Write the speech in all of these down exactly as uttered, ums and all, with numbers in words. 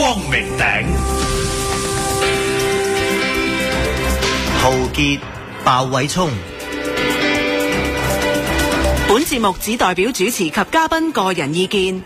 光明頂。 陶傑、鮑偉聰。 本節目只代表主持及嘉賓個人意見。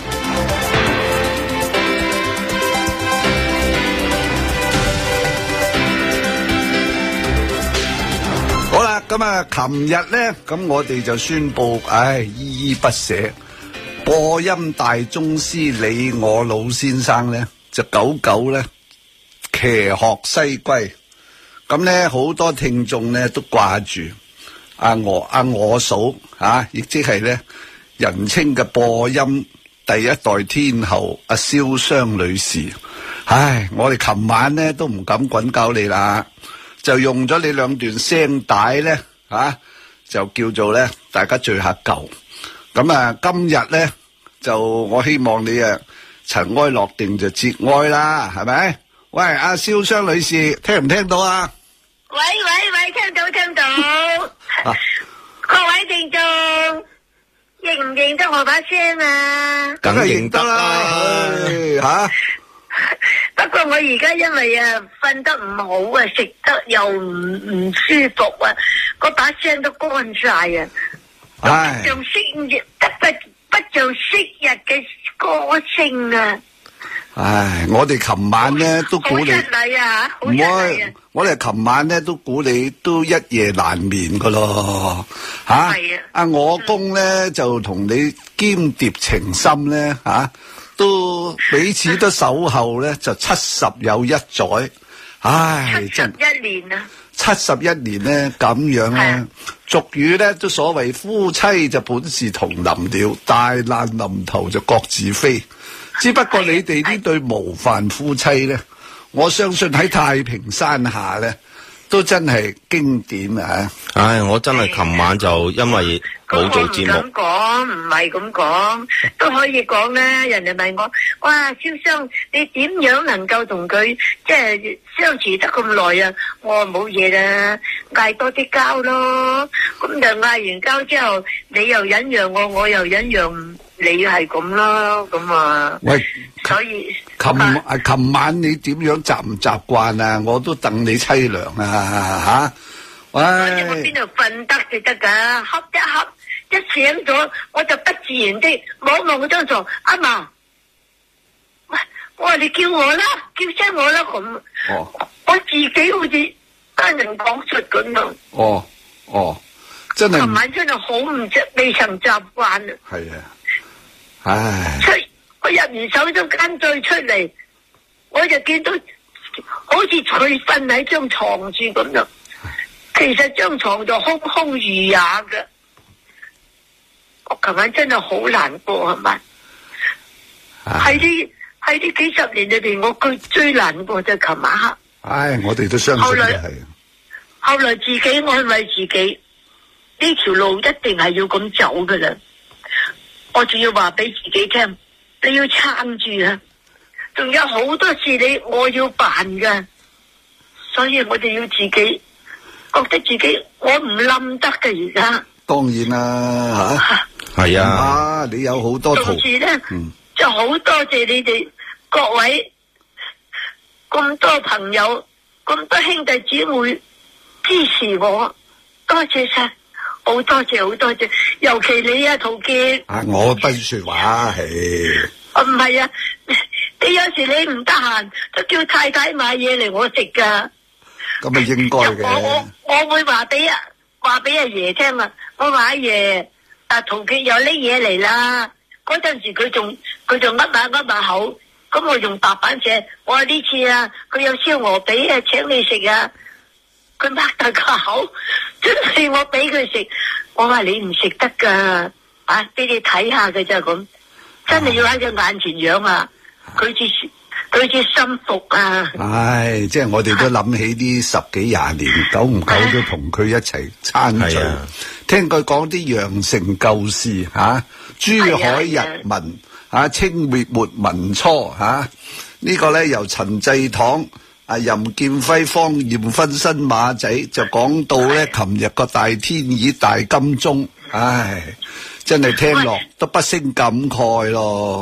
好啦，咁啊，琴日咧，咁我哋就宣布，唉，依依不捨。播音大宗師李我老先生咧，就久久咧騎學西歸。咁咧，好多聽眾咧都掛住阿我阿我嫂啊，亦即係咧人稱嘅播音第一代天后阿蕭湘女士。唉，我哋琴晚咧都唔敢滾搞你啦。就用咗你兩段聲帶咧，啊，就叫做咧，大家聚下舊。咁啊，今日咧就我希望你啊塵埃落定就節哀啦，係咪？喂，阿蕭湘女士，聽唔聽到啊？ 喂喂喂，聽到聽到。啊、各位聽眾，認唔認得我把聲啊？ 梗係認得啦，吓。 不過我而家因為啊瞓得唔好啊，食得又唔唔舒服啊，嗰把聲都乾晒啊，不像昔日不不像昔日嘅歌聲啊！ 唉，我哋琴晚咧都估你， 好失禮啊！好失禮啊！ 我哋琴晚咧都估你都一夜難眠噶咯，吓！係啊！阿我公咧就同你鶼鰈情深咧，吓、啊。都彼此都守候咧，就七十有一載，唉，真七十一年啊！ 七十一年咧咁樣咧，俗語咧都所謂夫妻就本是同林鳥，大難臨頭就各自飛。只不過你哋呢對模範夫妻咧，我相信喺太平山下咧，都真係經典啊！ 唉，我真係琴晚就因為冇做節目。 咁講唔係咁講，都可以講啦。人哋問我，哇，蕭湘，你點樣能夠同佢即係相處得咁耐啊？我話冇嘢啦，嗌多啲交咯。咁就嗌完交之後，你又忍讓我，我又忍讓你，係咁咯。咁啊， 喂， 所以琴啊，琴晚你點樣習唔習慣啊？我都戥你凄涼啊，吓！喂， 我邊度瞓得就得噶，瞌一瞌。一醒咗，我就不自然的望望嗰張床，阿嫲，喂，我話你叫我啦，叫聲我啦咁。哦，我自己好似單人講述咁樣。 哦哦，真係。 琴晚真係好唔習，未曾習慣啊。 係啊，唉。 出我入完手中間再出嚟，我就見到好似佢瞓喺張床住咁樣，其實張床就空空如也嘅。我琴晚真係好難過，係咪？喺呢喺呢幾十年裏邊，我最最難過就係琴晚黑。 唉，我哋都相信嘅係。 後來自己安慰自己，呢條路一定係要咁走噶啦。我仲要話俾自己聽，你要撐住啊！仲有好多事你我要辦噶，所以我哋要自己覺得自己我唔冧得嘅而家。 當然啦，吓。 係啊， 啊！你有好多同時咧，嗯、就好多謝你哋各位咁多朋友、咁多兄弟姊妹支持我，多謝晒，好多謝好多謝，尤其你啊，陶傑。啊， 我不說話，係。 啊，唔係啊，你有時你唔得閒，都叫太太買嘢嚟我食噶。 咁啊，應該嘅。 我我我會話俾啊話俾阿爺聽啊，我話阿爺。啊，陶傑又拎嘢嚟啦！嗰陣時佢仲佢仲噏下噏下口，咁我用白板寫，我話呢次啊，佢有燒鵝髀啊，請你食啊！佢擘大個口，真係我俾佢食，我話你唔食得噶，啊，俾你睇下嘅啫咁，真係要喺佢眼前養啊！佢至佢至心服啊！ 唉，即係我哋都諗起呢十幾廿年，久唔久都同佢一齊餐聚。聽佢講啲羊城舊事吓，珠海日文吓，清末末民初吓，呢個咧由陳濟棠、啊任劍輝、方艷芬新馬仔就講到咧，琴日個大天椅大金鐘，唉，真係聽落都不勝感慨咯。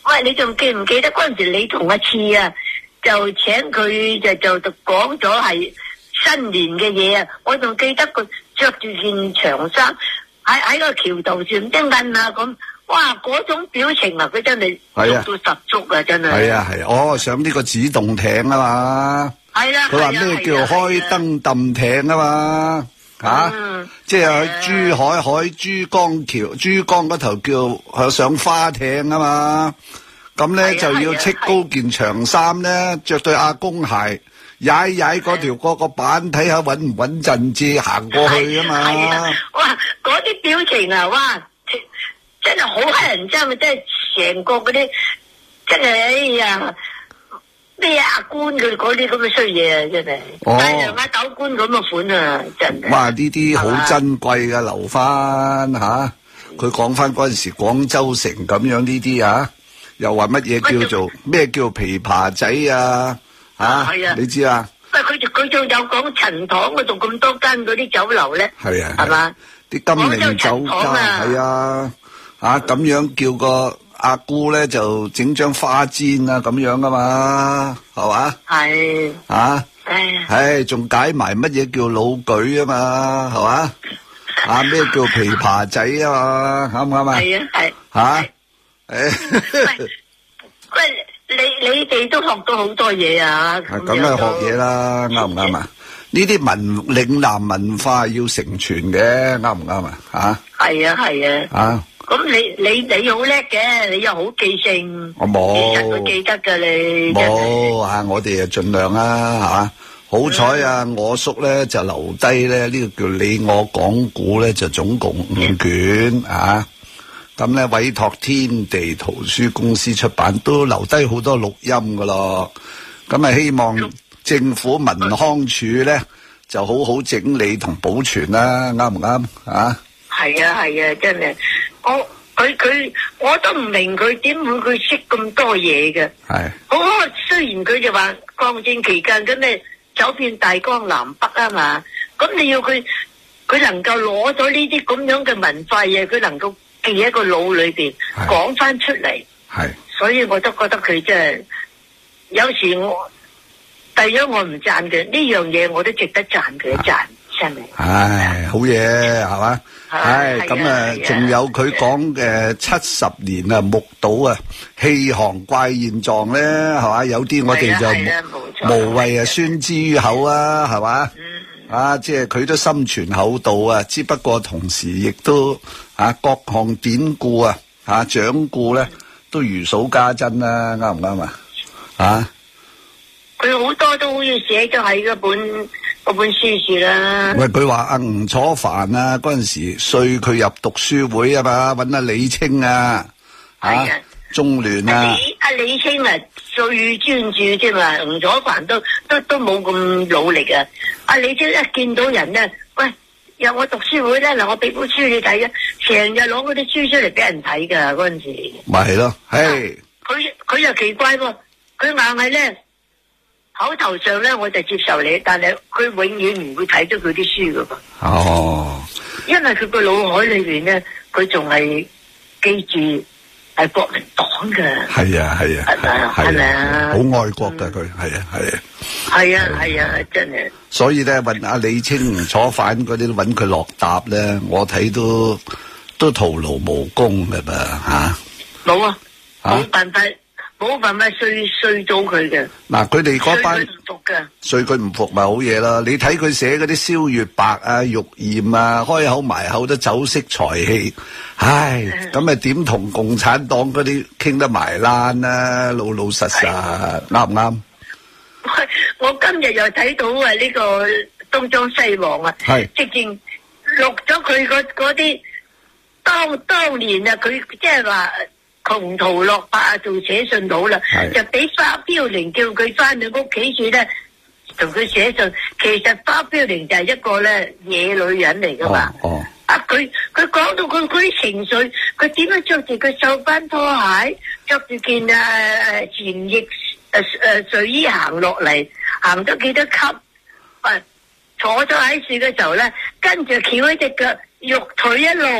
喂，你仲記唔記得嗰陣時你同阿次啊，就請佢就就就講咗係新年嘅嘢啊？我仲記得佢着住件長衫喺喺個橋頭上叮緊啊咁，哇！嗰種表情啊，佢真係做到十足啊，真係。 係啊係，哦，上呢個指動艇啊嘛。係啦。佢話咩叫開燈揼艇啊嘛？吓，嗯、即係喺珠海海珠江橋、珠江嗰頭叫上花艇啊嘛，咁咧就要戚高件長衫咧，着對阿公鞋，踩踩嗰條嗰個板，睇下穩唔穩陣至行過去啊嘛。 哇，嗰啲表情啊，哇，真係好乞人憎啊！真係成個嗰啲，真係哎呀〜咩阿官佢嗰啲咁嘅衰嘢啊，真係大洋阿斗官咁嘅款啊，真係。哇！ 呢啲好珍貴噶，留翻吓。佢講翻嗰陣時廣州城咁樣呢啲啊，又話乜嘢叫做咩叫琵琶仔啊？吓，係啊，你知啊？ 喂，佢就佢仲有講陳塘嗰度咁多間嗰啲酒樓咧， 係啊， 係嘛？ 啲金陵酒家係啊，吓咁樣叫個。阿姑咧就整張花氈啊咁樣噶嘛，係嘛？係啊，唉，仲解埋乜嘢叫老舉啊嘛，係嘛？啊咩叫琵琶仔啊嘛，啱唔啱啊？係啊係。吓，誒， 喂，你你哋都學到好多嘢啊！ 咁梗係學嘢啦，啱唔啱啊？呢啲文嶺南文化要承傳嘅，啱唔啱啊？吓，係啊係啊。啊。 咁你你你好叻嘅，你又好記性， 我冇， 其實都記得噶你。 冇啊！我哋啊盡量啦，吓。好彩啊，我叔咧就留低咧呢個叫你我講古咧，就總共五卷啊。咁咧委託天地圖書公司出版，都留低好多錄音噶咯。咁啊，希望政府文康署咧就好好整理同保存啦，啱唔啱啊？係啊係啊，真係。我佢佢我都唔明佢點會佢識咁多嘢嘅。係，好雖然佢就話抗戰期間咁咩走遍大江南北啊嘛，咁你要佢佢能夠攞咗呢啲咁樣嘅文化嘢，佢能夠記喺個腦裏邊講翻出嚟。係，所以我都覺得佢真係有時我第一我唔讚佢呢樣嘢，我都值得讚佢一讚。 唉，好嘢係嘛？唉，咁啊，仲有佢講嘅七十年啊，目睹啊，氣航怪現狀咧，係嘛？有啲我哋就無謂啊，宣之於口啊，係嘛？啊，即係佢都心存厚道啊，只不過同時亦都啊，各項典故啊，啊，掌故咧都如數家珍啦，啱唔啱啊？啊， 佢好多都好似寫咗喺嗰本。嗰本書書啦。 喂，佢話阿吳楚帆啊，嗰陣時歲佢入讀書會啊嘛，揾阿李清啊， 係啊， 中聯啊。 阿李阿李清啊，最專注啫嘛，吳楚帆都都都冇咁努力啊。阿李清一見到人咧，喂，有我讀書會咧，嗱，我俾本書你睇啊，成日攞嗰啲書出嚟俾人睇噶嗰陣時。 咪係咯，係。 佢佢又奇怪喎，佢硬係咧。口頭上咧我就接受你，但係佢永遠唔會睇到佢啲書噶噃。哦，因為佢個腦海裏邊咧，佢仲係記住係國民黨噶。係啊係啊，係咪啊？係咪啊？ 好愛國噶佢，係啊係啊。 係啊係啊，真係。 所以咧，問阿李清、吳楚帆嗰啲揾佢落答咧，我睇都都徒勞無功噶噃吓。冇啊，冇辦法。冇辦法碎碎咗佢嘅。嗱，佢哋嗰班碎佢唔服嘅，碎佢唔服咪好嘢啦。你睇佢寫嗰啲蕭月白啊、玉燕啊，開口埋口都酒色財氣，唉，咁啊點同共產黨嗰啲傾得埋欄啊？老老實實啱唔啱？我今日又睇到啊呢個東張西望啊，係直情錄咗佢嗰嗰啲當當年啊，佢即係話。窮途落魄啊，做寫信佬啦，就俾花標玲叫佢翻去屋企住咧，同佢寫信。其實花標玲就係一個咧野女人嚟噶嘛。哦，哦啊，佢佢講到佢嗰啲情緒，佢點樣着住佢繡班拖鞋，着住件誒誒前翼誒誒睡衣行落嚟，行咗幾多級？啊，坐咗喺樹嘅時候咧，跟住翹起隻腳，肉腿一路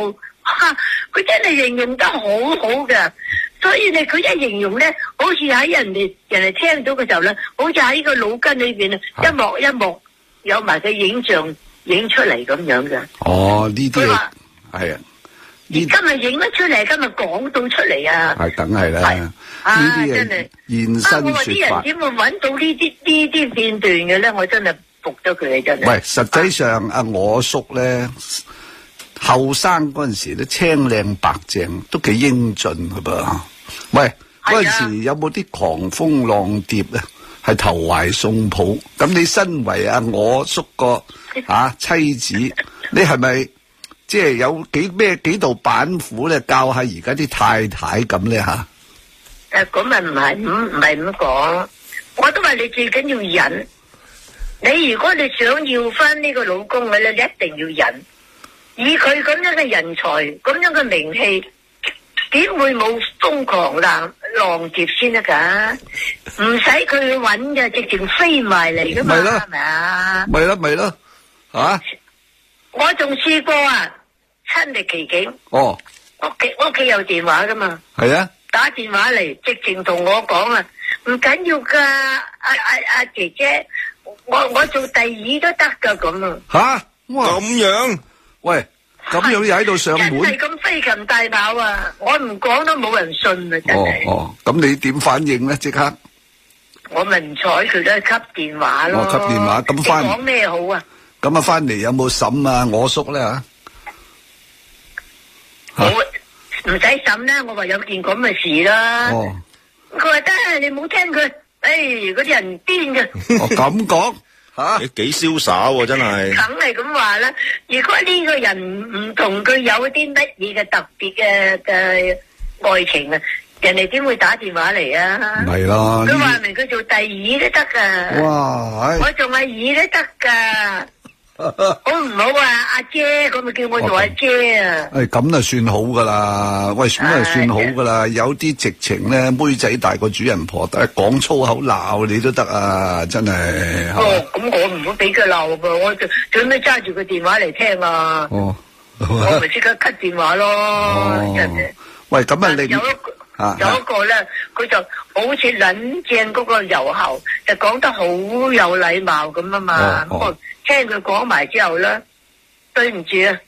佢真係形容得好好嘅，所以咧佢一形容咧，好似喺人哋人哋聽到嘅時候咧，好似喺個腦筋裏邊啊，一幕一幕有埋個影像影出嚟咁樣嘅。 哦，呢啲佢話係啊， 今日影得出嚟，今日講到出嚟啊！ 係梗係啦，呢啲真係現身啊！我話啲說法人。點會揾到呢啲呢啲片段嘅咧？我真係服咗佢哋真係。 喂，實際上阿我叔咧，後生嗰陣時咧青靚白淨，都幾英俊㗎噃。喂，嗰陣時有冇啲狂蜂浪蝶啊？係投懷送抱。咁你身為阿我叔個啊妻子，你係咪即係有幾咩幾道板斧咧，教下而家啲太太咁咧吓？ 誒，咁咪唔係唔唔係咁講，我都話你最緊要忍。你如果你想要翻呢個老公嘅咧，你一定要忍。以佢咁樣嘅人才，咁樣嘅名氣，點會冇瘋狂浪浪蝶先得噶？唔使佢去揾嘅，直情飛埋嚟噶嘛，係咪啊？ 咪啦咪啦，吓！ 我仲試過啊，親歷其境。 哦， 屋企屋企有電話噶嘛？ 係啊。 打電話嚟，直情同我講啊，唔緊要噶，阿阿阿姐姐，我我做第二都得噶咁啊。 吓，哇， 咁樣， 喂，咁樣又喺度上門， 真係咁飛禽大咬啊！我唔講都冇人信啊，真係。 哦哦，咁你點反應咧？即刻， 我咪唔睬佢都係吸電話咯。 哦，吸電話，咁翻講咩好啊？ 咁啊，翻嚟有冇審啊？我叔咧吓， 我唔使審啦，我話有件咁嘅事啦。 哦， 佢話得，你唔好聽佢，誒，嗰啲人癲嘅。 哦，咁講吓， 你幾瀟灑喎，真係。 梗係咁話啦。如果呢個人唔同佢有啲乜嘢嘅特別嘅嘅愛情啊，人哋點會打電話嚟啊？ 係咯。 佢話明佢做第二都得噶。 哇！ 我做阿二都得噶。好唔好啊？阿姐，咁咪叫我做阿姐啊？ 誒，咁就算好噶啦。喂，咁啊算好噶啦。有啲直情咧，妹仔大過主人婆，但係講粗口鬧你都得啊！真係。 哦，咁我唔會俾佢鬧噶，我就最尾揸住個電話嚟聽啊。 哦。 我咪即刻 cut 電話咯。 哦。喂，咁啊，你有一個有一個咧，佢就好似撚正嗰個油喉，就講得好有禮貌咁啊嘛。咁我聽佢講埋之後咧，對唔住啊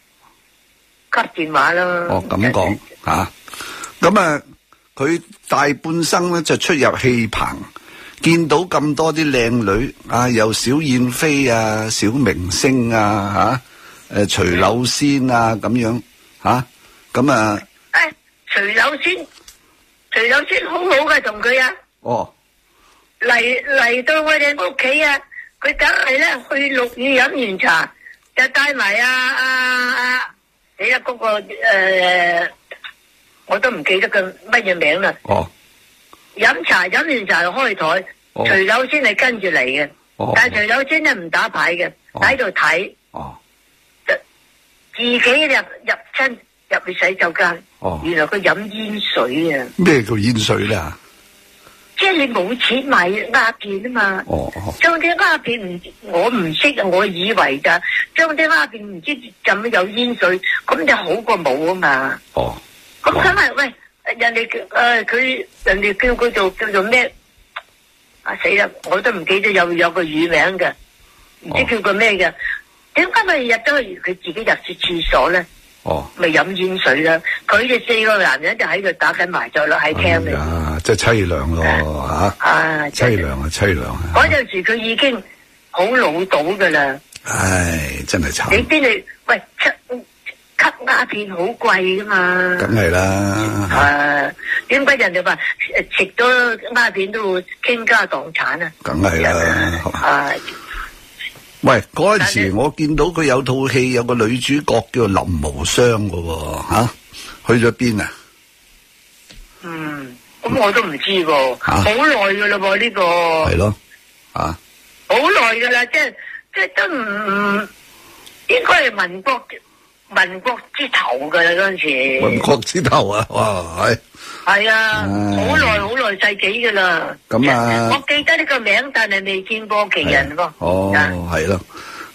，cut電話啦。 哦，咁講吓，咁啊，佢大半生咧就出入戲棚，見到咁多啲靚女啊，又小燕飛啊，小明星啊，吓，誒，徐柳仙啊，咁樣吓，咁啊， 誒，徐柳仙，徐柳仙好好嘅同佢啊。哦。嚟嚟到我哋屋企啊！佢梗係咧去陸羽飲完茶，就帶埋阿阿阿你啦嗰個誒，我都唔記得佢乜嘢名啦。哦，飲茶飲完茶就開台，徐柳仙係跟住嚟嘅，但係徐柳仙咧唔打牌嘅，喺度睇。哦，自己入入親入去洗手間。哦，原來佢飲煙水啊！ 咩叫煙水咧？ 即係你冇錢買鴉片啊嘛，哦哦，將啲鴉片唔，我唔識啊，我以為咋，將啲鴉片唔知浸有煙水，咁就好過冇啊嘛。哦，咁咁啊，喂，人哋叫誒佢，人哋叫佢做叫做咩？啊死啦，我都唔記得有有個乳名嘅，唔知叫個咩嘅。點解佢入咗去佢自己入住廁所咧？哦，咪飲煙水啦！佢哋四個男人就喺度打緊麻雀啦，喺廳裏。 啊，真係凄涼咯吓！啊，凄涼啊，凄涼啊！ 嗰陣時佢已經好老到噶啦。 唉，真係慘。 你邊度？喂，吸吸鴉片好貴噶嘛？ 梗係啦。 啊，點解人哋話食咗鴉片都會傾家蕩產啊？ 梗係啦。啊。喂，嗰陣時我見到佢有套戲，有個女主角叫林無雙嘅，吓、啊、去咗邊啊？ 嗯，咁我都唔知喎，好耐噶啦噃呢個。 係咯，啊， 好耐噶啦，即係即係都唔唔應該係民國民國之頭噶啦嗰陣時。 民國之頭啊，哇係。 係啊，好耐好耐世紀噶啦。 咁啊， 我記得呢個名，但係未見過其人喎。 哦，係咯。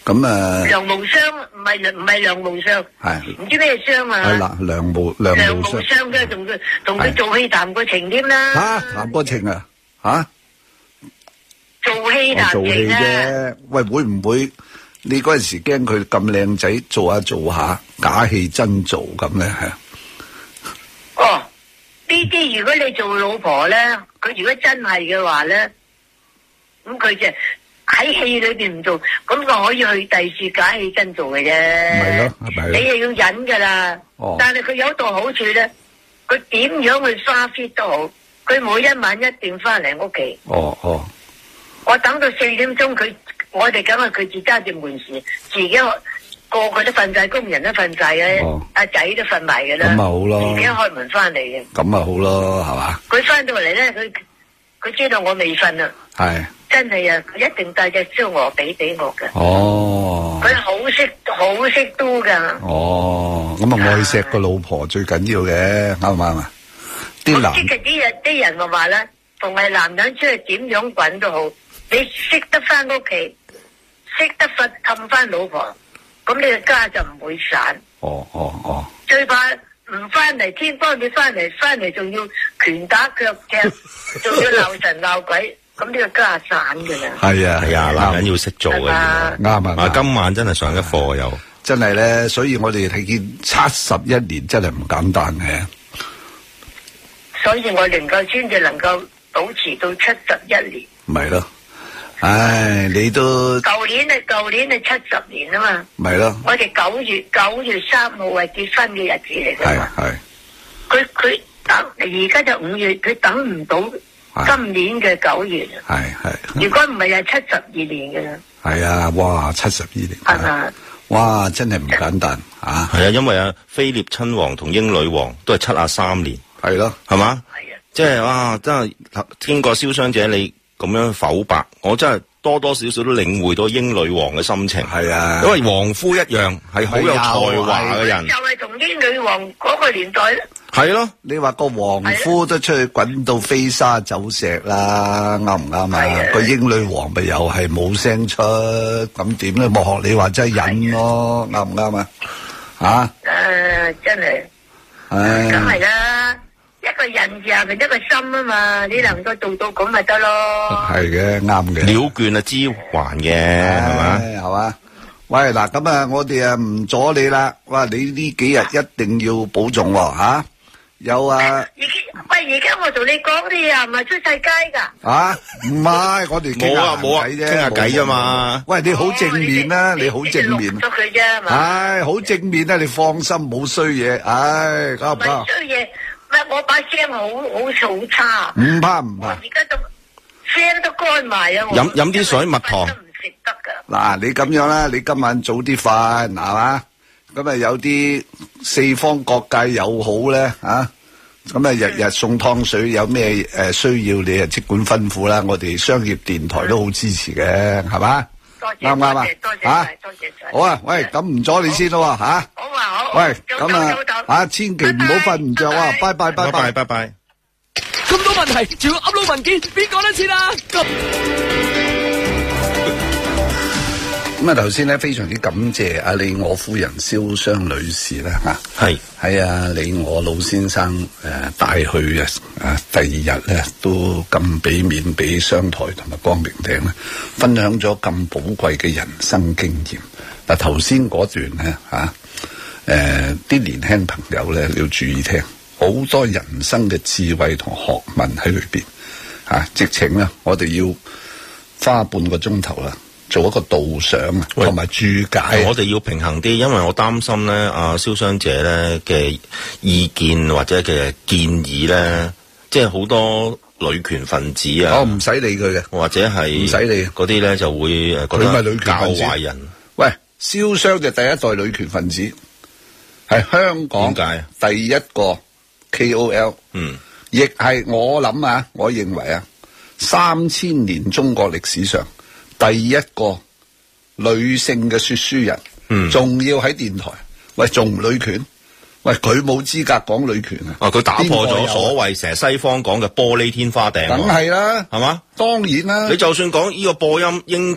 咁啊， 梁無雙唔係唔係梁無雙， 係唔知咩雙啊？ 係啦，梁無梁梁無無雙雙嘅，同佢同佢做戲談過情添啦。 嚇，談過情啊嚇， 做戲談我做戲情啊！ 啫。喂，會唔會你嗰陣時驚佢咁靚仔，做下做下假戲真做咁咧？係哦，呢啲如果你做老婆咧，佢如果真係嘅話咧，咁佢就喺戲裏邊唔做，咁佢可以去第時假戲真做嘅啫。 咪咯，係咪？ 你係要忍噶啦。 哦。 但係佢有一度好處咧，佢點樣去花 fit 都好，佢每一晚一定翻嚟屋企。 哦哦。 我等到四點鐘，佢我哋梗係佢自揸住門匙，自己個個都瞓晒，工人都瞓晒嘅， 哦阿仔都瞓埋嘅啦。 咁咪好咯自己開門翻嚟嘅。 咁咪好咯，係嘛？ 佢翻到嚟咧，佢佢知道我未瞓啊， 係。 真係啊，佢一定帶隻燒鵝髀俾我嘅。 哦。 佢好識好識都噶。 哦，咁啊愛錫個老婆最緊要嘅，啱唔啱啊？啲男即係啲人啲人咪話咧，逢係男人出去點樣滾都好，你識得翻屋企，識得瞓氹翻老婆，咁你個家就唔會散。 哦哦哦。 最怕唔翻嚟，天光你翻嚟，翻嚟仲要拳打腳踢，仲要鬧神鬧鬼，咁呢個家散噶啦。 係啊係啊，男人要識做嘅。 啱啊！ 啊，今晚真係上一課又真係咧，所以我哋睇見七十一年真係唔簡單嘅。 所以我能夠先至能夠保持到七十一年。 咪咯，唉，你都舊年係舊年係七十年啊嘛。 咪咯。 我哋九月九月三號係結婚嘅日子嚟㗎嘛。 係係。 佢佢等而家就五月，佢等唔到今年嘅九月。 係係。 如果唔係係七十二年㗎啦。 係啊，哇，七十二年。 係嘛？哇， 真係唔簡單啊！ 係啊，因為啊，菲臘親王同英女王都係七啊三年。 係咯， 係嘛？ 係啊， 即係哇，真係經過蕭商姐你咁樣剖白，我真係多多少少都領會到英女王嘅心情。 係啊， 因為王夫一樣係好有才華嘅人， 就係同英女王嗰個年代咧。 係咯， 你話個王夫都出去滾到飛沙走石啦，啱唔啱啊？個英女王咪又係冇聲出，咁點咧？莫學你話真係忍咯，啱唔啱啊？啊？ 誒，真係。 唉， 梗係啦，一個人就係一個心啊嘛，你能夠做到咁咪得咯。 係嘅，啱嘅。 鳥倦啊，知還嘅，係嘛？ 係嘛？喂，嗱咁啊，我哋啊唔阻你啦。哇，你呢幾日一定要保重喎，吓。有啊。 而家喂，而家我同你講啲嘢係咪出世街噶？ 啊，唔係，我哋傾下冇啊， 偈啫， 傾下偈啫嘛。 喂，你好正面啦，你好正面。 錄咗佢啫係嘛？ 唉，好正面啦，你放心，冇衰嘢。唉，啱唔啱？ 唔係衰嘢，唔係我把聲好好好差。 唔怕唔怕。 而家都聲都乾埋啊！ 飲飲啲水，蜜糖。 都唔食得噶。 嗱，你咁樣啦，你今晚早啲瞓，係嘛？咁啊有啲四方各界友好咧，啊，咁啊日日送湯水，有咩誒需要你啊即管吩咐啦，我哋商業電台都好支持嘅，係嘛？ 多謝， 啱唔啱啊？ 多謝吓， 多謝晒。 好啊，喂，咁唔阻你先咯，吓。 好啊，好。 喂，咁啊，啊，千祈唔好瞓唔着啊，拜拜拜拜拜拜。 咁多問題，仲要 upload 文件，邊講得切啊？咁咁啊，頭先咧非常之感謝阿李我夫人蕭湘女士啦，吓係係啊，李我老先生誒帶去啊，啊第二日咧都咁俾面俾商台同埋光明頂咧，分享咗咁寶貴嘅人生經驗。嗱，頭先嗰段咧吓誒啲年輕朋友咧你要注意聽，好多人生嘅智慧同學問喺裏邊吓，直情咧我哋要花半個鐘頭啦。做一個導賞啊，同埋注解。 我哋要平衡啲，因為我擔心咧，阿蕭商姐咧嘅意見或者嘅建議咧，即係好多女權分子啊， 我唔使理佢嘅， 或者係唔使理嗰啲咧就會誒覺得教壞人。 喂，蕭商就第一代女權分子，係香港點解第一個 K O L， 嗯，亦係我諗啊，我認為啊，三千年中國歷史上。第一個女性嘅說書人，嗯，仲要喺電台，喂，仲唔女權？喂，佢冇資格講女權啊！ 啊，佢打破咗所謂成日西方講嘅玻璃天花頂， 梗係啦， 係嘛？ 當然啦， 你就算講呢個播音英國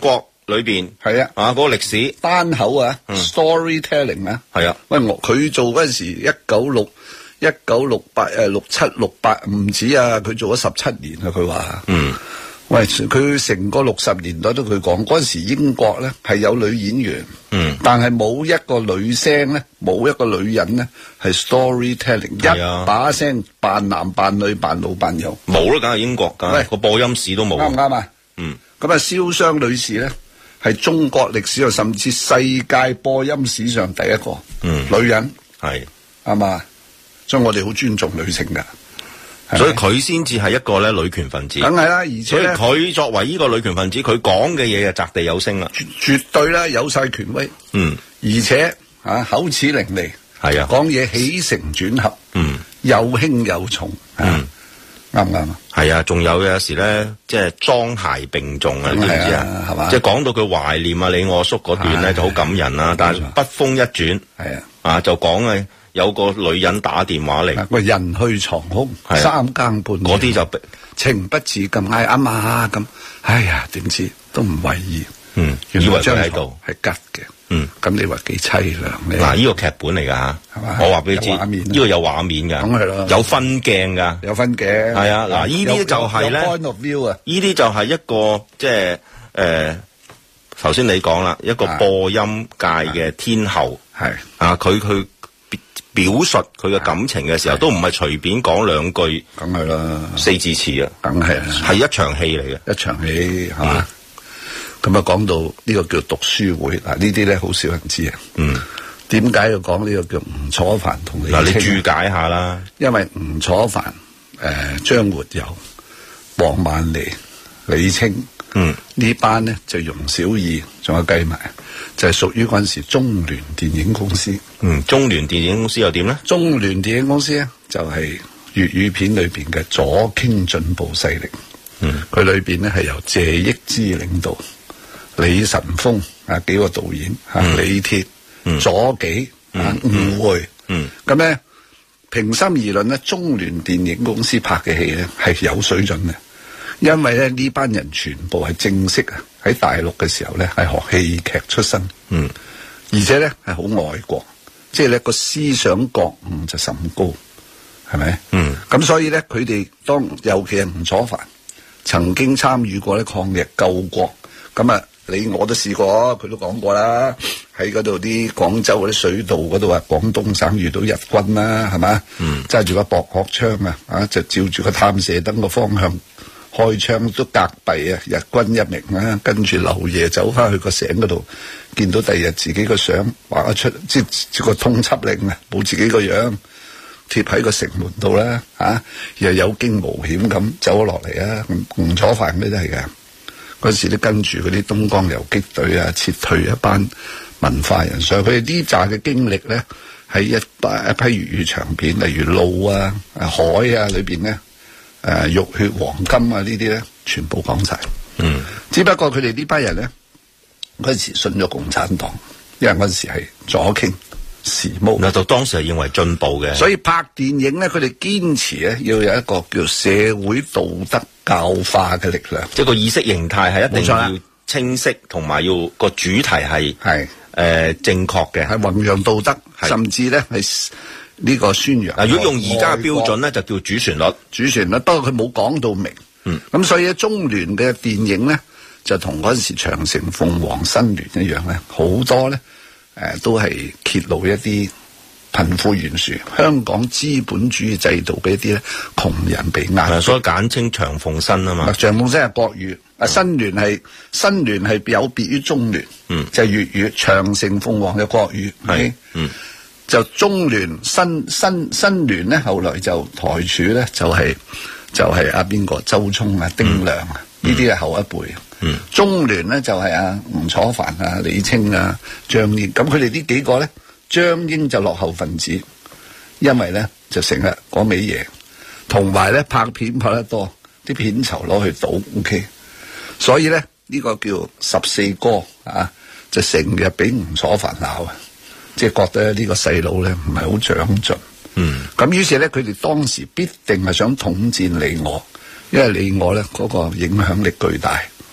裏邊係啊， 啊嗰個歷史單口啊、 嗯、 storytelling 啊， 係啊。 喂，我佢做嗰陣時一九六一九六八誒六七六八唔止啊，佢做咗十七年啊，佢話。 嗯。 喂，佢成個六十年代都佢講嗰陣時英國咧係有女演員， 嗯， 但係冇一個女聲咧，冇一個女人咧係 storytelling，、啊、一把聲扮男扮女扮老扮幼， 冇啦，梗係英國㗎，個播音史都冇， 啱唔啱啊？ 嗯， 咁啊，蕭湘女士咧係中國歷史上甚至世界播音史上第一個， 嗯， 女人係係嘛，所以我哋好尊重女性㗎。 所以佢先至係一個咧女權分子， 梗係啦，而且所以佢作為呢個女權分子，佢講嘅嘢就擲地有聲啦， 絕對啦，有晒權威， 嗯， 而且啊口齒伶俐， 係啊， 講嘢起承轉合， 嗯， 又輕又重， 嗯， 啱唔啱啊？ 係啊，仲有有時咧，即係莊諧並重啊，你知唔知啊？ 係嘛？ 即係講到佢懷念啊李我叔嗰段咧，就好感人啦。但係筆鋒一轉， 係啊， 啊就講啊。有個女人打電話嚟， 喂，人去床空， 啊、 三更半夜， 嗰啲就情不自禁嗌阿媽咁，哎呀，點知都唔為意， 嗯， 原來以為佢喺度係吉嘅， 嗯， 咁你話幾凄涼咧？ 嗱，呢個劇本嚟㗎嚇， 係嘛？ 我話俾你知，呢個有畫面㗎， 梗係啦， 有分鏡㗎， 有分鏡， 係啊，嗱，呢啲就係咧 point of view 啊， 呢啲就係一個即係誒，頭先你講啦，一個播音界嘅天后， 係啊，佢佢。表述佢嘅感情嘅時候，都唔係隨便講兩句， 梗係啦， 四字詞啊， 梗係啊， 係一場戲嚟嘅， 一場戲係嘛？咁啊，講到呢個叫讀書會嗱，呢啲咧好少人知啊。嗯，點解要講呢個叫吳楚帆同李清？ 嗱，你注解下啦。因為吳楚帆、誒張活游、黃曼梨、李清，嗯，呢班咧就容小義，仲有計埋。就係屬於嗰陣時中聯電影公司。 嗯，中聯電影公司又點咧？ 中聯電影公司咧就係粵語片裏邊嘅左傾進步勢力。嗯，佢裏邊咧係由謝益之領導，李晨風啊幾個導演啊，嗯、李鐵、嗯、左紀啊吳回。嗯，咁咧平心而論咧，中聯電影公司拍嘅戲咧係有水準嘅。因為咧呢班人全部係正式啊，喺大陸嘅時候咧係學戲劇出身，嗯，而且咧係好愛國，即係咧個思想覺悟就甚高，係咪？嗯，咁所以咧佢哋當尤其係吳楚帆曾經參與過咧抗日救國，咁啊你我都試過，佢都講過啦，喺嗰度啲廣州嗰啲水道嗰度啊，廣東省遇到日軍啦，係嘛？嗯，揸住個薄殼槍啊，啊就照住個探射燈個方向。開槍都隔蔽啊！日軍一名啊，跟住劉爺走翻去個醒嗰度，見到第二日自己個相畫得出，即係個通緝令啊，冇自己個樣貼喺個城門度啦，啊，又有驚無險咁走咗落嚟啊！吳楚帆嗰啲都係㗎，嗰時都跟住嗰啲東江游擊隊啊，撤退一班文化人，所以佢哋呢扎嘅經歷咧，喺一班一批粵語長片，例如路啊、海啊裏邊咧。誒、呃，浴血黃金啊！呢啲咧，全部講晒。嗯，只不過佢哋呢班人咧，嗰時信咗共產黨，因為嗰時係左傾時髦。 嗱，就當時係認為進步嘅。 所以拍電影咧，佢哋堅持咧，要有一個叫社會道德教化嘅力量， 即係個意識形態係一定要清晰，同埋要個主題係係誒正確嘅，係弘揚道德，甚至咧係。呢個宣揚嗱，如果用而家嘅標準咧，就叫主旋律。 主旋律，不過佢冇講到明。嗯，咁所以咧，中聯嘅電影咧，就同嗰陣時長城鳳凰新聯一樣咧，好多咧，誒、呃，都係揭露一啲貧富懸殊、香港資本主義制度俾一啲咧窮人被壓， 所以簡稱長鳳新啊嘛。 長鳳新係國語，啊、嗯、新聯係新聯係有別於中聯，嗯，就係粵語。長城鳳凰嘅國語，係，嗯。就中聯新新新聯咧，後來就台柱咧就係、是、就係阿邊個周聰啊、丁亮啊，呢啲係後一輩。嗯，中聯咧就係阿吳楚帆啊、李清啊、張英，咁佢哋呢幾個咧，張英就落後分子，因為咧就成日講美嘢，同埋咧拍片拍得多，啲片酬攞去賭 ，OK， 所以咧呢、這個叫十四哥啊，就成日俾吳楚帆鬧啊。即係覺得呢個細佬咧唔係好長進，嗯，咁於是咧佢哋當時必定係想統戰李我，因為李我咧嗰個影響力巨大，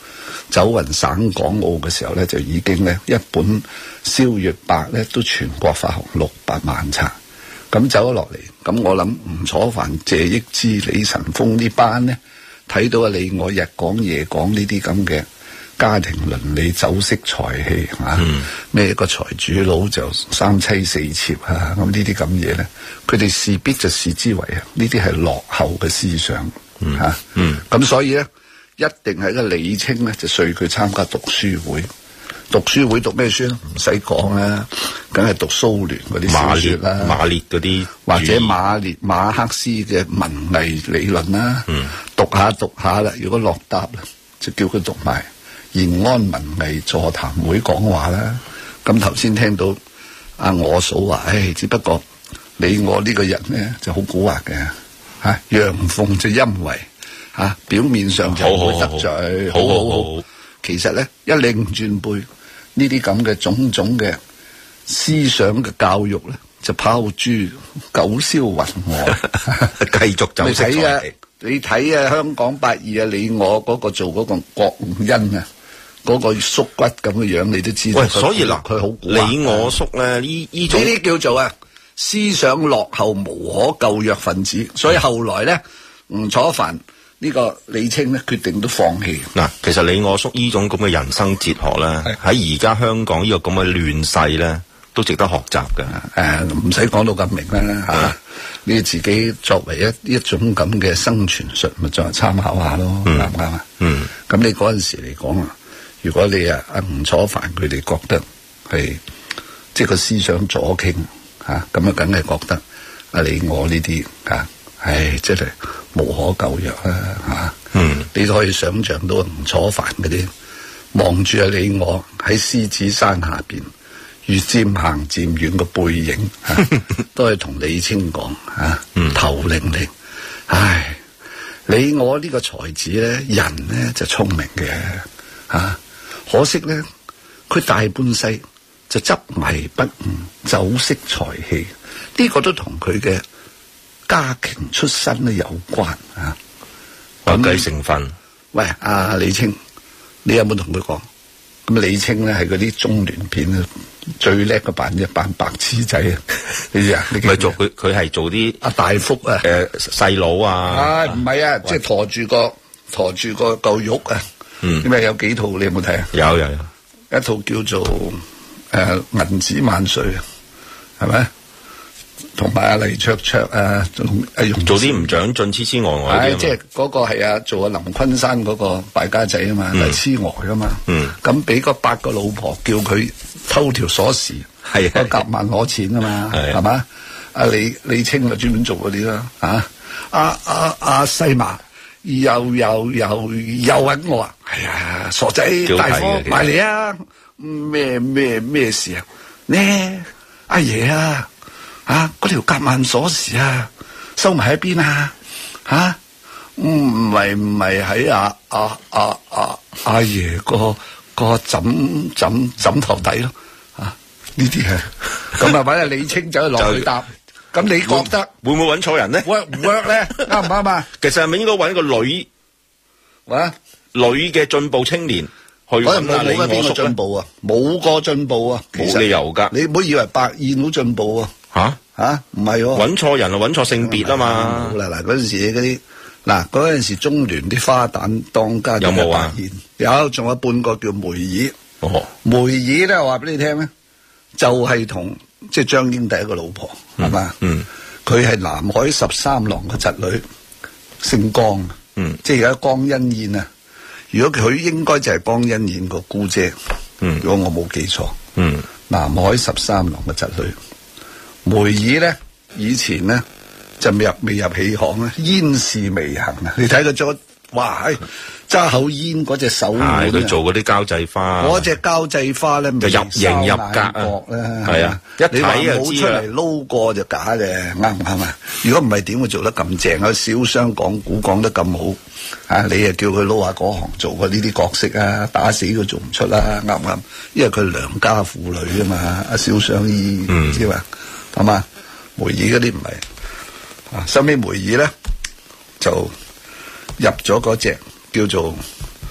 走勻省港澳嘅時候咧，就已經咧一本《蕭月白》咧都全國發行六百萬冊。咁走咗落嚟，咁我諗吳楚帆、謝益之、李晨風呢班咧，睇到啊你我日講夜講呢啲咁嘅家庭倫理、酒色財氣啊，咩、嗯、個財主佬就三妻四妾啊，咁呢啲咁嘢咧，佢哋勢必就視之為啊，呢啲係落後嘅思想嚇。嗯，咁、嗯、所以咧，一定係個李清咧就隨佢參加讀書會。讀書會讀咩書咧？唔使講啦，梗係讀蘇聯嗰啲小説啦，馬列嗰啲，或者馬列馬克思嘅文藝理論啦。嗯，讀下讀下啦，如果落答啦，就叫佢讀埋延安文藝座談會講話啦。咁頭先聽到阿我嫂話，唉，只不過你我呢個人咧就好蠱惑嘅嚇，陽奉就陰違嚇，表面上就唔會得罪，好好好，好，好。其實咧一擰轉背。呢啲咁嘅種種嘅思想嘅教育咧，就拋諸九霄雲外，繼續走色財氣。你睇啊，香港八二啊，你我嗰個做嗰個郭吳欣啊，嗰、嗰個縮骨咁嘅樣，你都知道。喂，所以嗱，佢好你我叔咧，呢呢種呢啲叫做啊思想落後無可救藥分子。所以後來咧，吳楚帆。呢、這個李清咧決定都放棄。嗱，其實李我叔呢種咁嘅人生哲學咧，喺而家香港呢個咁嘅亂世咧，都值得學習嘅。誒，唔使講到咁明啦嚇，你自己作為一一種咁嘅生存術，咪再參考下咯，啱唔啱啊？嗯。咁你嗰陣時嚟講啊，如果你啊阿吳楚帆佢哋覺得係即係個思想左傾嚇，咁啊梗係覺得啊你我呢啲嚇。唉，真係無可救藥啦嚇！嗯，你都可以想像到吳楚帆嗰啲望住啊你我喺獅子山下邊越漸行漸遠嘅背影嚇、啊，都係同李清講嚇，嗯、頭凌凌。唉，你我呢個才子咧，人咧就聰明嘅嚇、啊，可惜咧佢大半世就執迷不悟，酒色財氣，呢、呢個都同佢嘅家庭出身咧有關啊，有計成分。喂，阿、啊、李清，你有冇同佢講？咁李清咧係嗰啲中聯片咧最叻嘅扮一扮白痴仔啊！你知啊？咪做佢佢係做啲阿大福啊，誒細佬啊。啊，唔係啊，即係馱住個馱住個嚿肉啊。嗯。因為有幾套你有冇睇啊？有有有。一套叫做誒、呃、銀紙萬歲啊，係咪？同埋阿黎卓卓啊，做啲唔長進、痴痴呆呆啲。即係嗰個係啊，做阿林昆山嗰個敗家仔啊嘛，係痴呆噶嘛。嗯。咁俾個八個老婆叫佢偷條鎖匙，係個夾萬攞錢啊嘛，係嘛？阿李李清就專門做嗰啲啦，啊！阿阿阿細麻又又又又揾我啊！係啊，傻仔大哥埋嚟啊！咩咩咩事啊？呢阿爺啊！啊！嗰條夾萬鎖匙啊，收埋喺邊啊？吓，唔係唔係喺阿阿阿阿阿爺個個枕枕枕頭底咯？啊，呢啲係咁啊！搵阿李清走去落去答。咁你覺得會唔會搵錯人咧 ？work 唔 work 咧？啱唔啱啊？其實係咪應該搵個女？哇！女嘅進步青年去搵阿李我叔進步啊？冇個進步啊！冇理由噶。你唔好以為白燕好進步啊！吓吓唔係喎，揾錯人啊，揾錯性別啊嘛。嗱嗱嗰陣時嗰啲，嗱嗰陣時中聯啲花旦當家有冇啊？有，仲有半個叫梅爾。哦，梅爾咧，我話俾你聽咧，就係同即係張英第一個老婆係嘛？嗯，佢係南海十三郎嘅侄女，姓江。嗯，即係而家江欣燕啊。如果佢應該就係江欣燕個姑姐。嗯，如果我冇記錯。嗯，南海十三郎嘅侄女。梅爾咧，以前咧就未入未入戲行咧，煙事未行啊！你睇佢做，哇，揸口煙嗰隻手腕，佢做嗰啲交際花，嗰隻交際花咧就入型入格啊！係啊，一睇就知啦。冇出嚟撈過就假嘅，啱唔啱啊？如果唔係，點會做得咁正啊？小商講古講得咁好啊！你啊叫佢撈下嗰行做過呢啲角色啊，打死佢做唔出啦，啱唔啱？因為佢良家婦女啊嘛，阿小商姨知嘛？係嘛？梅爾嗰啲唔係啊，收尾梅爾咧就入咗嗰隻叫做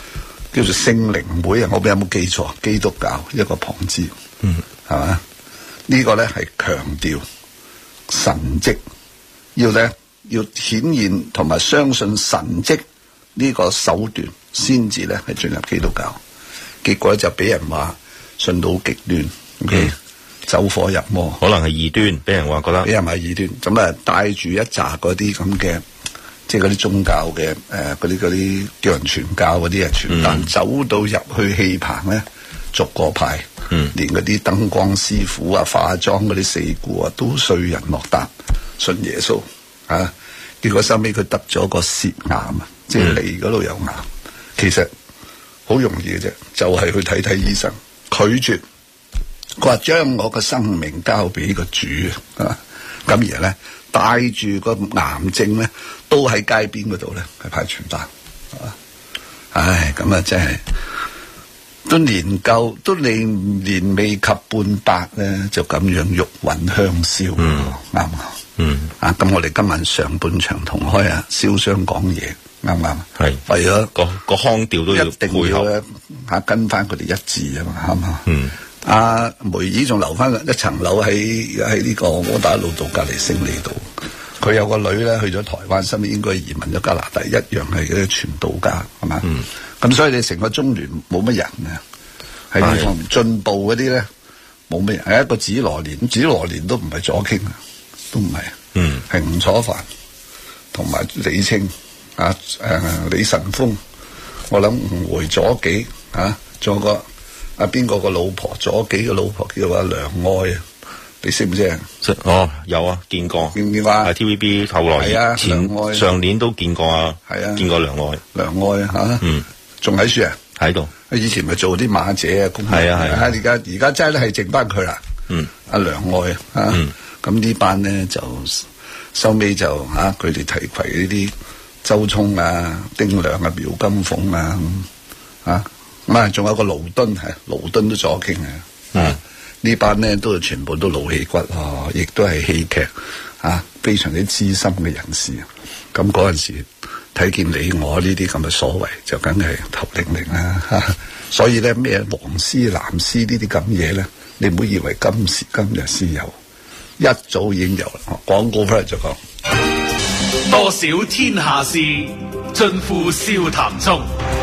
叫做聖靈會啊，我有冇記錯？基督教一個旁支， 嗯， 係嘛？呢個咧係強調神蹟，要咧要顯現同埋相信神蹟呢個手段，先至咧係進入基督教。結果就俾人話信到極端 ，OK，、嗯、走火入魔， 可能係異端，俾人話覺得俾人話異端，咁啊帶住一紮嗰啲咁嘅。即係嗰啲宗教嘅誒嗰啲嗰啲叫人傳教嗰啲啊傳單，走到入去戲棚咧，逐個派，嗯、連嗰啲燈光師傅啊、化妝嗰啲四姑啊，都衰人落搭信耶穌啊！結果收尾佢得咗個舌癌啊，即係脷嗰度有癌，嗯、其實好容易嘅啫，就係、是、去睇睇醫生，拒絕，佢話將我嘅生命交俾個主啊！咁而咧。帶住個癌症咧，都喺街邊嗰度咧，係派傳單，係嘛？唉，咁啊，真係都年夠，都年年未及半百咧，就咁樣玉殞香消，啱唔啱？嗯，啊，咁我哋今晚上半場同開啊，燒傷講嘢，啱唔啱？係為咗個個腔調都要一定要咧，嚇跟翻佢哋一致啊嘛，啱唔啱？嗯。阿、啊、梅姨仲留翻一層樓喺喺呢個窩打老道隔離勝利道，佢有個女咧去咗台灣，身邊應該移民咗加拿大，一樣係嗰啲傳道家，係嘛？咁、嗯、所以你成個中聯冇乜人啊，喺呢方面進步嗰啲咧冇乜人，係一個紫羅蓮，紫羅蓮都唔係左傾啊，都唔係，嗯，係吳楚帆同埋李清啊，誒、呃、李晨風，我諗吳回左幾啊，仲有個。啊！邊個個老婆左幾個老婆叫阿梁愛啊？你識唔識啊？ 哦，有啊，見過。見唔見過啊？係 T V B 後來係啊， 前梁愛上年都見過啊。係啊，見過梁愛。 梁愛嚇，嗯，仲喺處啊？ 喺度。 以前咪做啲馬姐啊，工人。係啊係啊。而家而家真係剩翻佢啦。嗯。阿梁愛啊，咁呢班咧就收尾就嚇佢哋提攜呢啲周聰啊、丁亮啊、苗金鳳啊，啊。咁啊，仲有個盧敦係，盧敦都左傾嘅。嗯，呢班咧都係全部都老戲骨啊，亦都係戲劇啊，非常之資深嘅人士。咁嗰陣時睇見你我呢啲咁嘅所謂，就梗係頭凌凌啦。啊、所以咧，咩黃絲、藍絲呢啲咁嘢咧，你唔好以為今時今日先有，一早已經有啦。廣告翻嚟就講， 多少天下事，盡付笑談中。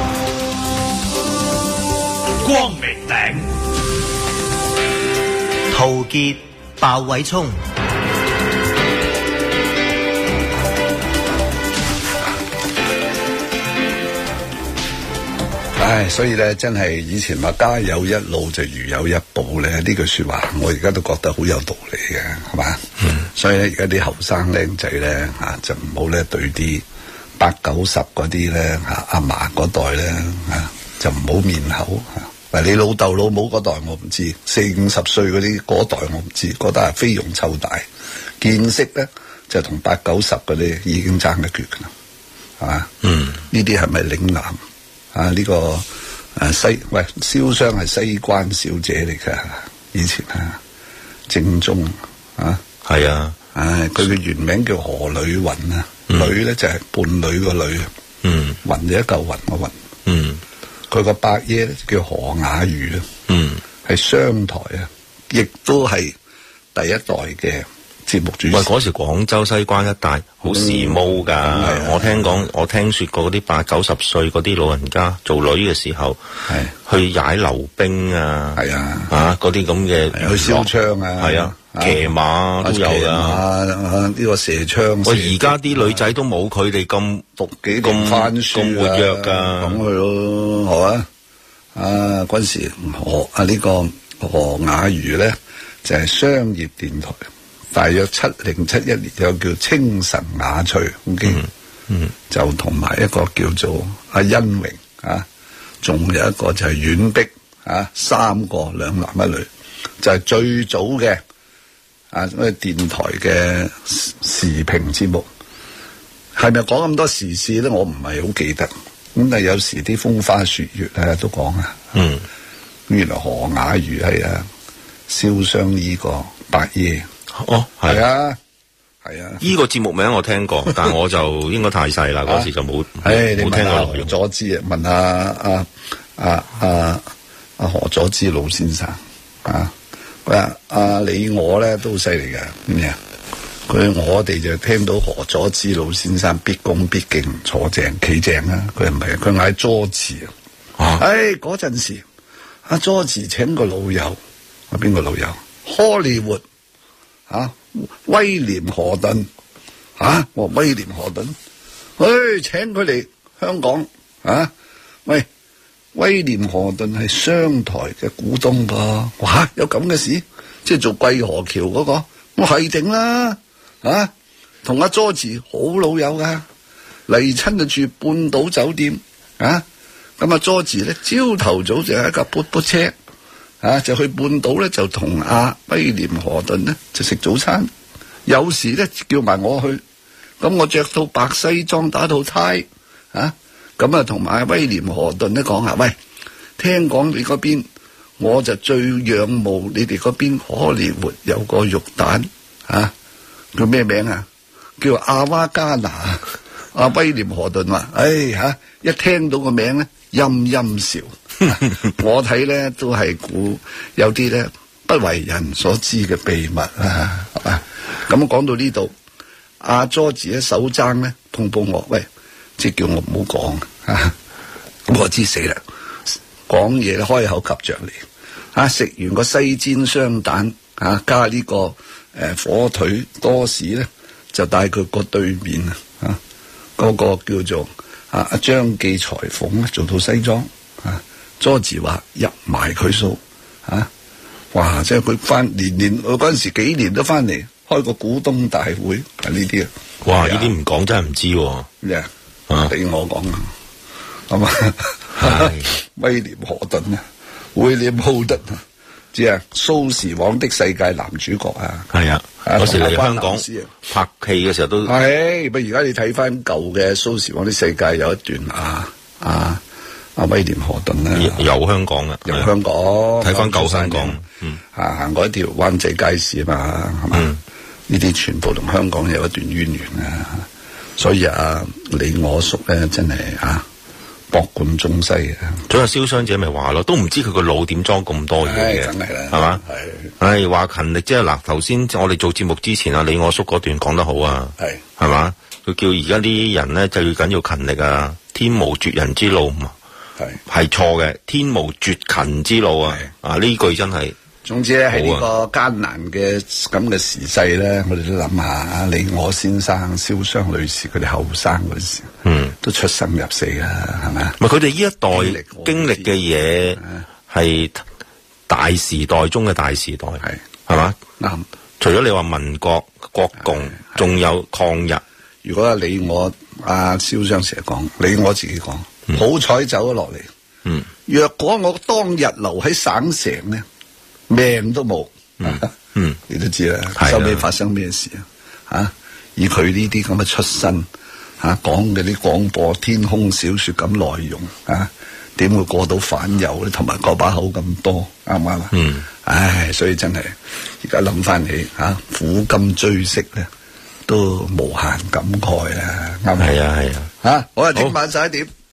光明頂， 陶傑、鮑偉聰。 唉，所以咧，真係以前話家有一老就如有一寶咧，呢句說話我而家都覺得好有道理嘅，係嘛？嗯、所以咧，而家啲後生僆仔咧吓，就唔好咧對啲八九十嗰啲咧吓阿嫲嗰代咧吓，就唔好面口吓。嗱，你老豆老母嗰代我唔知，四五十歲嗰啲嗰代我唔知，覺得係飛揚湊大，見識咧就同八九十嗰啲已經爭一決噶啦，係嘛？嗯，呢啲係咪嶺南啊？呢、這個誒、啊、西喂燒傷係西關小姐嚟噶，以前啊正宗啊，係啊，唉，佢嘅原名叫何女雲啊，女咧就係伴侶個女，嗯，雲就一嚿雲個雲，嗯。佢個伯爺咧叫何雅瑜啊，嗯，係商台啊，亦都係第一代嘅節目主持。喂，嗰時廣州西關一帶好時髦噶，嗯、我聽講，我聽說過嗰啲八九十歲嗰啲老人家做女嘅時候，係去踩溜冰啊，係啊，啊嗰啲咁嘅去燒槍啊，係啊。騎馬都有噶，呢、這個射槍。我而家啲女仔都冇佢哋咁讀幾咁翻書咁活躍噶，咁去咯，係嘛？啊，嗰陣時何啊呢、這個何雅瑜咧就係、是、商業電台，大約七零七一年有叫清晨雅趣，OK，嗯，嗯就同埋一個叫做阿欣榮啊，仲有一個就係阮碧啊，三個兩男一女，就係、是、最早嘅。啊！嗰個電台嘅時評節目係咪講咁多時事咧？我唔係好記得。咁但係有時啲風花雪月啊都講啊。嗯。原來何雅瑜係啊燒傷呢個伯爺。哦，係啊， 係啊， 呢個節目名我聽過，但我就應該太細啦，嗰時就冇唉，你冇問下何聽過內容。 佐之啊，問下阿阿阿阿何佐之老先生啊，佢話阿你我咧都好犀利噶，咩啊？佢我哋就聽到何佐之老先生必恭必敬，坐正企正啊！佢唔係，佢嗌佐治啊！唉，嗰陣時阿佐治請個老友，啊邊個老友？荷里活啊，威廉荷頓啊，我威廉荷頓，唉，請佢嚟香港啊！喂，威廉荷頓係商台嘅股東噃，哇，有咁嘅事，即係做桂河橋嗰個，我係定啦。啊，同阿佐治好老友噶，嚟親就住半島酒店啊。咁阿佐治咧朝頭早就係一架噗噗車啊，就去半島咧就同阿威廉荷頓咧就食早餐。有時咧叫埋我去，咁我着套白西裝打套呔啊，咁啊同埋威廉荷頓咧講下，喂，聽講你嗰邊我就最仰慕你哋嗰邊荷里活有個肉蛋啊。叫咩名啊？叫阿瓦加拿。阿威廉荷頓話：唉吓，一聽到個名咧，陰陰笑。我睇咧都係估有啲咧不為人所知嘅秘密啊。咁講到呢度，阿佐治一手踭咧，通報我，喂，即係叫我唔好講啊。咁我知死啦，講嘢開口及着嚟。啊，食完個西煎雙蛋啊，加呢、這個。誒，火腿多士咧，就帶佢過對面啊，嗰、那個叫做啊阿張記裁縫咧，做套西裝啊，佐治話入埋佢數啊，哇！即係佢翻年年，我嗰陣時幾年都翻嚟開個股東大會啊，呢啲啊， 哇！呢啲唔講真係唔知喎。 咩啊？ 俾我講啊，咁啊，威廉荷頓啊，威廉荷頓啊。知啊，蘇時往的世界男主角啊， 係啊，嗰時嚟香港拍戲嘅時候都係，不過而家你睇翻舊嘅蘇時往的世界有一段啊啊阿威廉荷頓啦， 遊香港啊， 遊香港， 睇翻舊香港， 嗯，啊行過一條灣仔街市啊嘛，係嘛，呢啲全部同香港有一段淵源啊，所以啊，你我叔咧真係啊。博貫中西啊！ 咁啊，燒傷者咪話咯，都唔知佢個腦點裝咁多嘢嘅， 梗係啦， 係嘛？ 係， 唉，話勤力即係嗱，頭先我哋做節目之前啊，你我叔嗰段講得好啊， 係， 係嘛？佢叫而家啲人咧就要緊要勤力啊，天無絕人之路嘛，係係錯嘅，天無絕勤之路啊！啊呢句真係。 總之咧喺呢個艱難嘅咁嘅時勢咧，我哋都諗下，你我先生、蕭湘女士佢哋後生嗰時，嗯，都出生入死啦，係咪啊？ 咪佢哋呢一代經歷嘅嘢係大時代中嘅大時代，係係嘛？啱。除咗你話民國國共，仲有抗日。 如果你我阿蕭湘成日講，你我自己講，嗯、好彩走咗落嚟。嗯，若果我當日留喺省城咧。命都冇，嗯，嗯你都知啦，收尾發生咩事啊？啊，以佢呢啲咁嘅出身，吓講嘅啲廣播天空小說咁內容，啊，點會過到反右咧？同埋嗰把口咁多，啱唔啱啊？嗯，唉，所以真係而家諗翻起，吓、啊、苦今追昔咧，都無限感慨啦，啱唔啱？ 係啊係啊， 吓、啊，好啊，聽晚十一點。